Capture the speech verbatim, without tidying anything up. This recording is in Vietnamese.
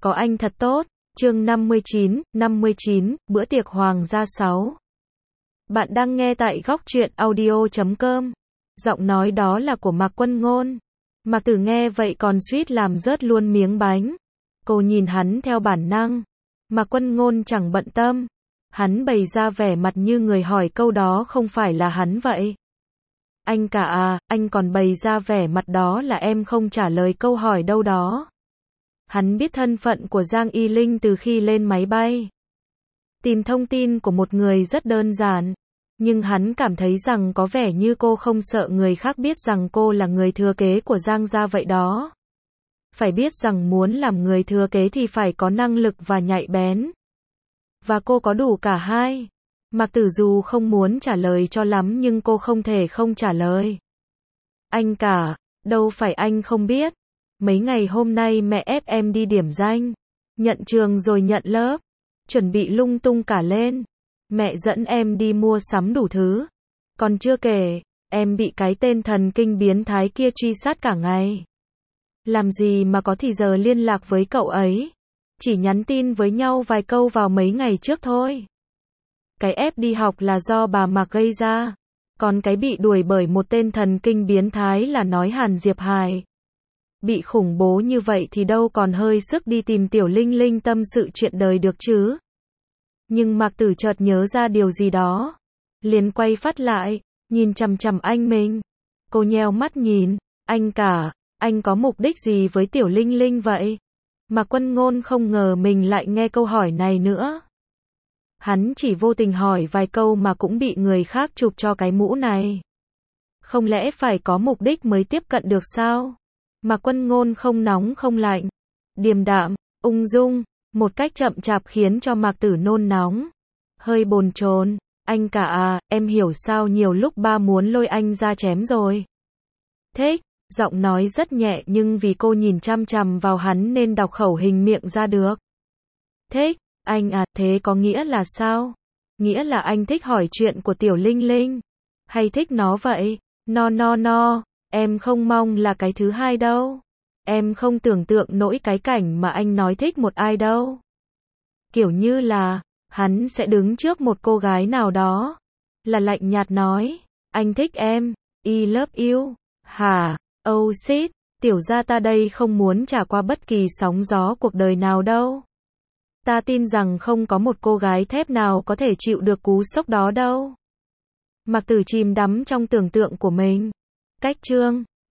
Có anh thật tốt. Chương năm mươi chín, năm mươi chín, bữa tiệc hoàng gia sáu. Bạn đang nghe tại góc truyện audio chấm com. Giọng nói đó là của Mạc Quân Ngôn. Mạc Tử nghe vậy còn suýt làm rớt luôn miếng bánh. Cô nhìn hắn theo bản năng. Mạc Quân Ngôn chẳng bận tâm. Hắn bày ra vẻ mặt như người hỏi câu đó không phải là hắn vậy. Anh cả à, anh còn bày ra vẻ mặt đó là em không trả lời câu hỏi đâu đó. Hắn biết thân phận của Giang Y Linh từ khi lên máy bay. Tìm thông tin của một người rất đơn giản. Nhưng hắn cảm thấy rằng có vẻ như cô không sợ người khác biết rằng cô là người thừa kế của Giang gia vậy đó. Phải biết rằng muốn làm người thừa kế thì phải có năng lực và nhạy bén. Và cô có đủ cả hai. Mạc Tử dù không muốn trả lời cho lắm nhưng cô không thể không trả lời. Anh cả, đâu phải anh không biết. Mấy ngày hôm nay mẹ ép em đi điểm danh, nhận trường rồi nhận lớp, chuẩn bị lung tung cả lên. Mẹ dẫn em đi mua sắm đủ thứ. Còn chưa kể, em bị cái tên thần kinh biến thái kia truy sát cả ngày. Làm gì mà có thì giờ liên lạc với cậu ấy. Chỉ nhắn tin với nhau vài câu vào mấy ngày trước thôi. Cái ép đi học là do bà Mạc gây ra. Còn cái bị đuổi bởi một tên thần kinh biến thái là nói Hàn Diệp hài. Bị khủng bố như vậy thì đâu còn hơi sức đi tìm Tiểu Linh Linh tâm sự chuyện đời được chứ. Nhưng Mạc Tử chợt nhớ ra điều gì đó. Liền quay phát lại, nhìn chằm chằm anh mình. Cô nheo mắt nhìn, anh cả, anh có mục đích gì với Tiểu Linh Linh vậy? Mạc Quân Ngôn không ngờ mình lại nghe câu hỏi này nữa. Hắn chỉ vô tình hỏi vài câu mà cũng bị người khác chụp cho cái mũ này. Không lẽ phải có mục đích mới tiếp cận được sao? Mạc Quân Ngôn không nóng không lạnh, điềm đạm, ung dung, một cách chậm chạp khiến cho Mạc Tử nôn nóng, hơi bồn chồn. Anh cả à, em hiểu sao nhiều lúc ba muốn lôi anh ra chém rồi. Thích, giọng nói rất nhẹ nhưng vì cô nhìn chăm chằm vào hắn nên đọc khẩu hình miệng ra được. Thích, anh à, thế có nghĩa là sao? Nghĩa là anh thích hỏi chuyện của Tiểu Linh Linh, hay thích nó vậy? No no no. Em không mong là cái thứ hai đâu. Em không tưởng tượng nổi cái cảnh mà anh nói thích một ai đâu. Kiểu như là, hắn sẽ đứng trước một cô gái nào đó. Là lạnh nhạt nói, anh thích em, I love you. Hả, oh shit, tiểu gia ta đây không muốn trải qua bất kỳ sóng gió cuộc đời nào đâu. Ta tin rằng không có một cô gái thép nào có thể chịu được cú sốc đó đâu. Mạc Tử chìm đắm trong tưởng tượng của mình. Cách chương